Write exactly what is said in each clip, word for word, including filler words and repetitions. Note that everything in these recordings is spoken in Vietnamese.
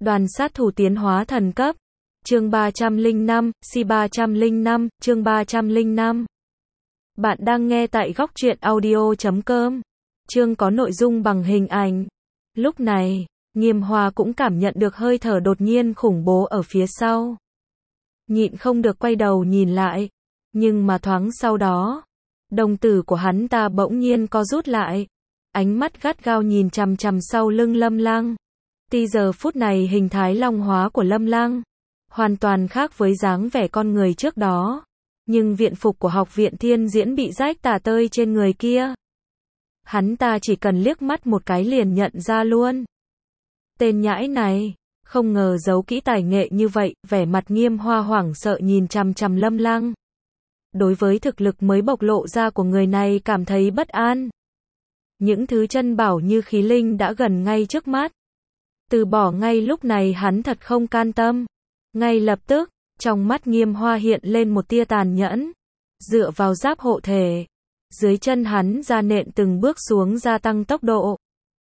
Đoàn sát thủ tiến hóa thần cấp. Chương ba trăm lẻ năm, Si ba trăm lẻ năm, chương ba trăm lẻ năm. Bạn đang nghe tại góc truyện audio chấm com. Chương có nội dung bằng hình ảnh. Lúc này, Nghiêm Hoa cũng cảm nhận được hơi thở đột nhiên khủng bố ở phía sau. Nhịn không được quay đầu nhìn lại. Nhưng mà thoáng sau đó, đồng tử của hắn ta bỗng nhiên co rút lại. Ánh mắt gắt gao nhìn chằm chằm sau lưng Lâm Lăng. Tuy giờ phút này hình thái long hóa của Lâm Lăng hoàn toàn khác với dáng vẻ con người trước đó. Nhưng viện phục của học viện Thiên Diễn bị rách tả tơi trên người kia. Hắn ta chỉ cần liếc mắt một cái liền nhận ra luôn. Tên nhãi này, không ngờ giấu kỹ tài nghệ như vậy, vẻ mặt Nghiêm Hoa hoảng sợ nhìn chằm chằm Lâm Lăng. Đối với thực lực mới bộc lộ ra của người này cảm thấy bất an. Những thứ chân bảo như khí linh đã gần ngay trước mắt. Từ bỏ ngay lúc này hắn thật không can tâm. Ngay lập tức, trong mắt Nghiêm Hoa hiện lên một tia tàn nhẫn. Dựa vào giáp hộ thể, dưới chân hắn ra nện từng bước xuống gia tăng tốc độ.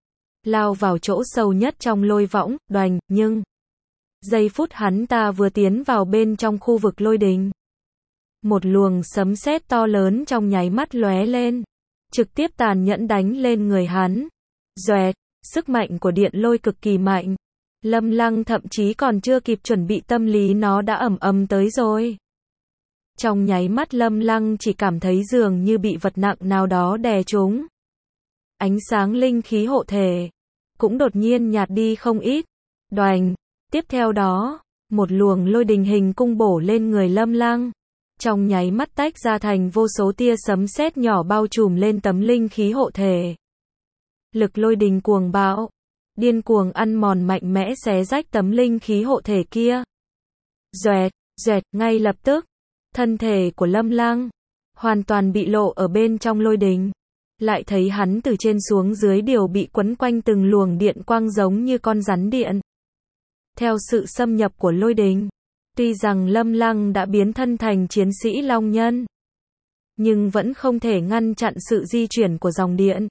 Lao vào chỗ sâu nhất trong lôi võng, đoành, nhưng giây phút hắn ta vừa tiến vào bên trong khu vực lôi đình. Một luồng sấm sét to lớn trong nháy mắt lóe lên. Trực tiếp tàn nhẫn đánh lên người hắn. Doẹt, sức mạnh của điện lôi cực kỳ mạnh. Lâm Lăng thậm chí còn chưa kịp chuẩn bị tâm lý nó đã ầm ầm tới rồi. Trong nháy mắt Lâm Lăng chỉ cảm thấy dường như bị vật nặng nào đó đè trúng. Ánh sáng linh khí hộ thể cũng đột nhiên nhạt đi không ít. Đoành, tiếp theo đó, một luồng lôi đình hình cung bổ lên người Lâm Lăng. Trong nháy mắt tách ra thành vô số tia sấm sét nhỏ bao trùm lên tấm linh khí hộ thể. Lực lôi đình cuồng bạo, điên cuồng ăn mòn mạnh mẽ xé rách tấm linh khí hộ thể kia. Doẹt, doẹt, ngay lập tức, thân thể của Lâm Lăng hoàn toàn bị lộ ở bên trong lôi đình. Lại thấy hắn từ trên xuống dưới đều bị quấn quanh từng luồng điện quang giống như con rắn điện. Theo sự xâm nhập của lôi đình, tuy rằng Lâm Lăng đã biến thân thành chiến sĩ long nhân, nhưng vẫn không thể ngăn chặn sự di chuyển của dòng điện.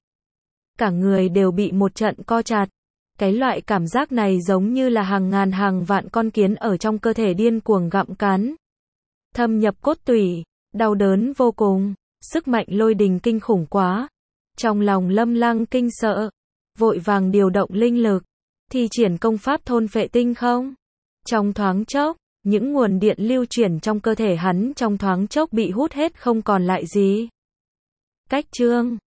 Cả người đều bị một trận co chặt. Cái loại cảm giác này giống như là hàng ngàn hàng vạn con kiến ở trong cơ thể điên cuồng gặm cắn. Thâm nhập cốt tủy, đau đớn vô cùng, sức mạnh lôi đình kinh khủng quá. Trong lòng Lâm Lăng kinh sợ, vội vàng điều động linh lực, thi triển công pháp thôn phệ tinh không. Trong thoáng chốc, những nguồn điện lưu chuyển trong cơ thể hắn trong thoáng chốc bị hút hết không còn lại gì. Cách chương